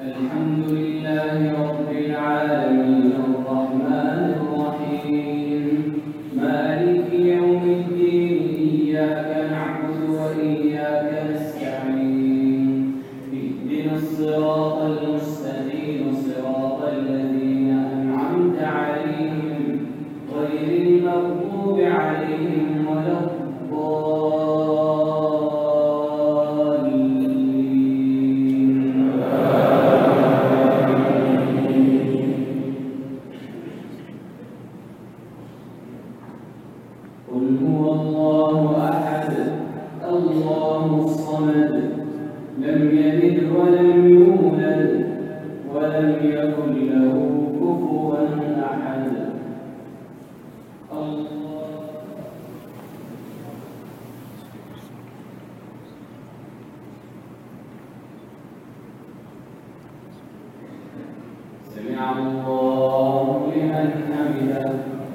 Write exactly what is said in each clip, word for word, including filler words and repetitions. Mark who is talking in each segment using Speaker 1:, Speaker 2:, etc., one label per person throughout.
Speaker 1: الحمد لله رب العالمين الرحمن الرحيم مالك يوم الدين إياك نعبد وإياك نستعين اهدنا الصراط المستقيم صراط الذين أنعمت عليهم غير المغضوب عليهم ولا قل هو الله أحد الله الصمد لم يلد ولم يولد ولم يكن له كفوا أحد الله سمع الله لمن حمده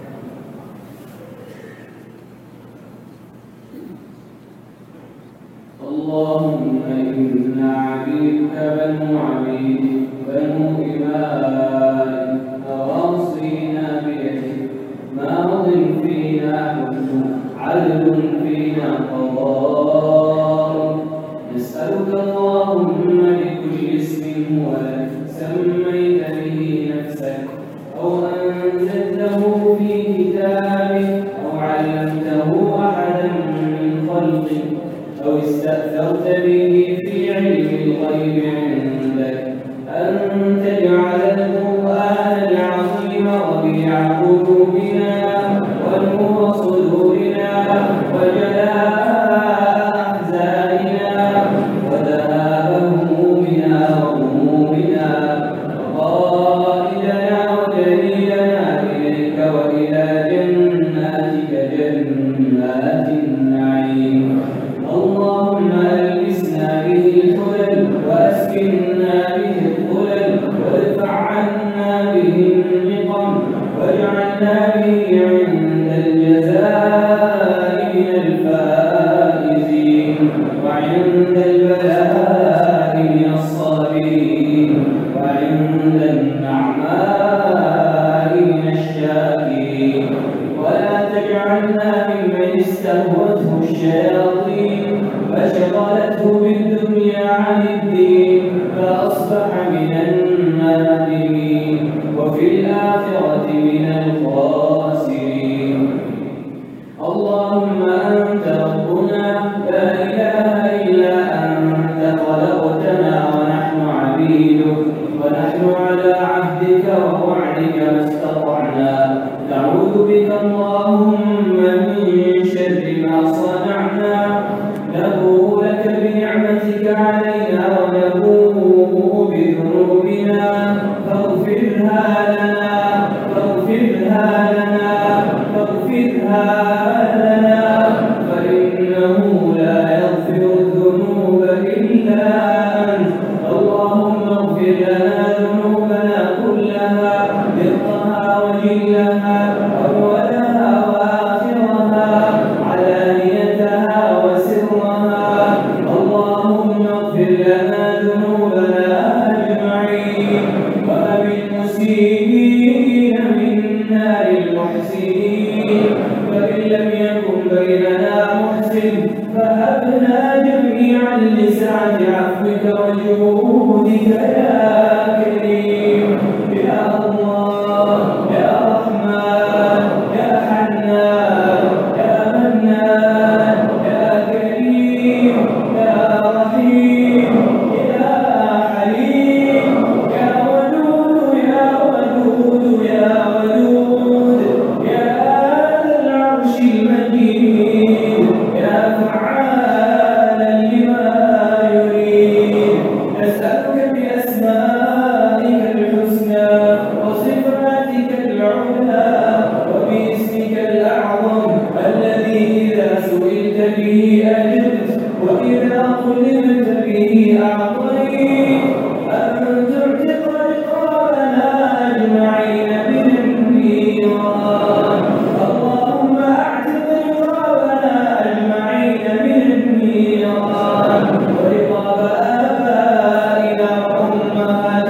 Speaker 1: اللهم إنا عبيدك بنو عبيدك بنو إمائك نواصينا بيدك ماض فينا حكمك عدل فينا قضاؤك نسألك اللهم بكل اسم هو لك سميت به نفسك أو أنزلته في كتابك أو علمته أحدا من خلقك أو استأثرت به في علم الغيب عندك أن تجعل القرآن العظيم ربيع قلوبنا ونور صدورنا وجلاء أحزاننا وذهاب همومنا وغمومنا وقائدنا ودليلنا إليك وإلى جناتك جنات النعيم اللهم ألبسنا به الحلل وأسكننا به الظلل وادفع عنا به النقم واجعلنا به عند الجزاء من الفائزين وعند البلاء من الصابرين وعند النعماء من الشاكرين ولا تجعلنا ممن استهوته الشياطين فشغلته بالدنيا عن الدين فأصبح من النادمين وفي الآخرة من الخاسرين اللهم أنت ربنا لا إله إلا أنت خلقتنا ونحن عبيدك ونحن على عهدك ووعدك ما استطعنا نعوذ بك اللهم من شر ما صنعنا نبوء لك بنعمتك علينا ونبوء بذنوبنا فاغفرها لنا فاغفرها لنا فاغفرها لنا فإنه لا يغفر الذنوب إلا أنت اللهم اغفر لنا ذنوبنا كلها دقها وجلها أولها وآخرها علانيتها وسرها اللهم اغفر لنا ذنوبنا أجمعين وبالمسيئين من نار المحسنين فإن لم يكن بيننا محسن فهبنا جميعا لسعة عفوك وجودك يا كريم يا الله يا رحمن يا حنان يا منان يا كريم يا رحيم يا حليم يا ودود يا ودود يا ودود يا ذا العرش المجيد يا فعالا لما يريد نسألك بأسمائك الحسنى وصفاتك العلى وباسمك الأعظم الذي إذا سئلت به أجبت وإذا طلبت به أعطيت أن تعتق رقابنا أجمعين من النيران اللهم أعتق رقابنا أجمعين من النيران ورقاب آبائنا وأمهاتنا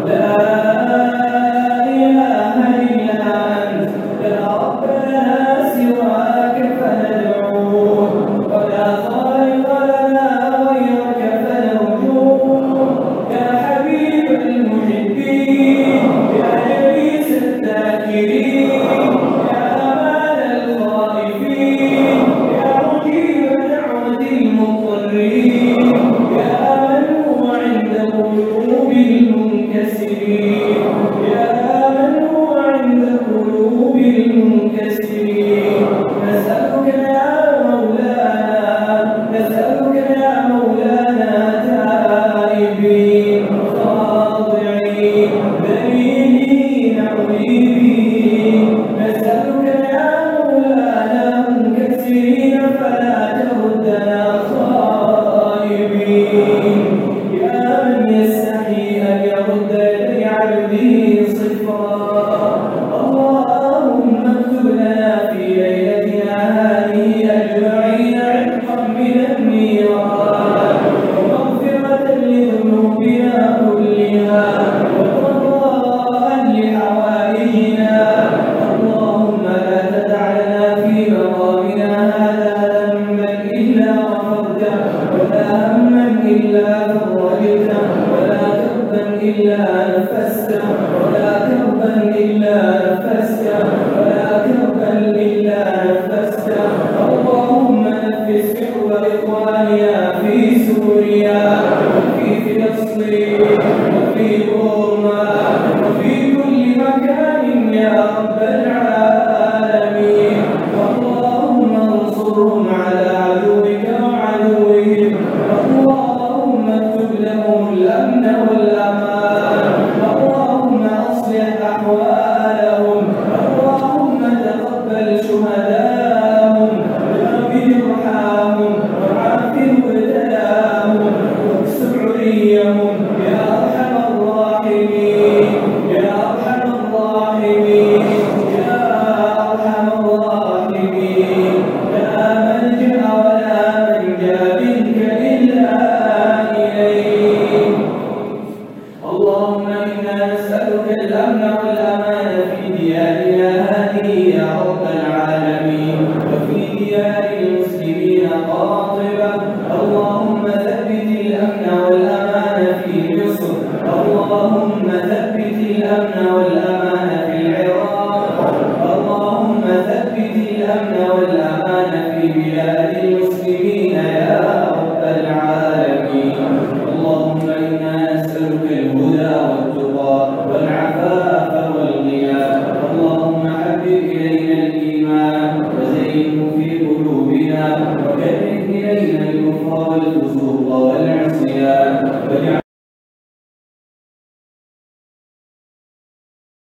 Speaker 1: وكره إلينا الكفر والفسوق والعصيان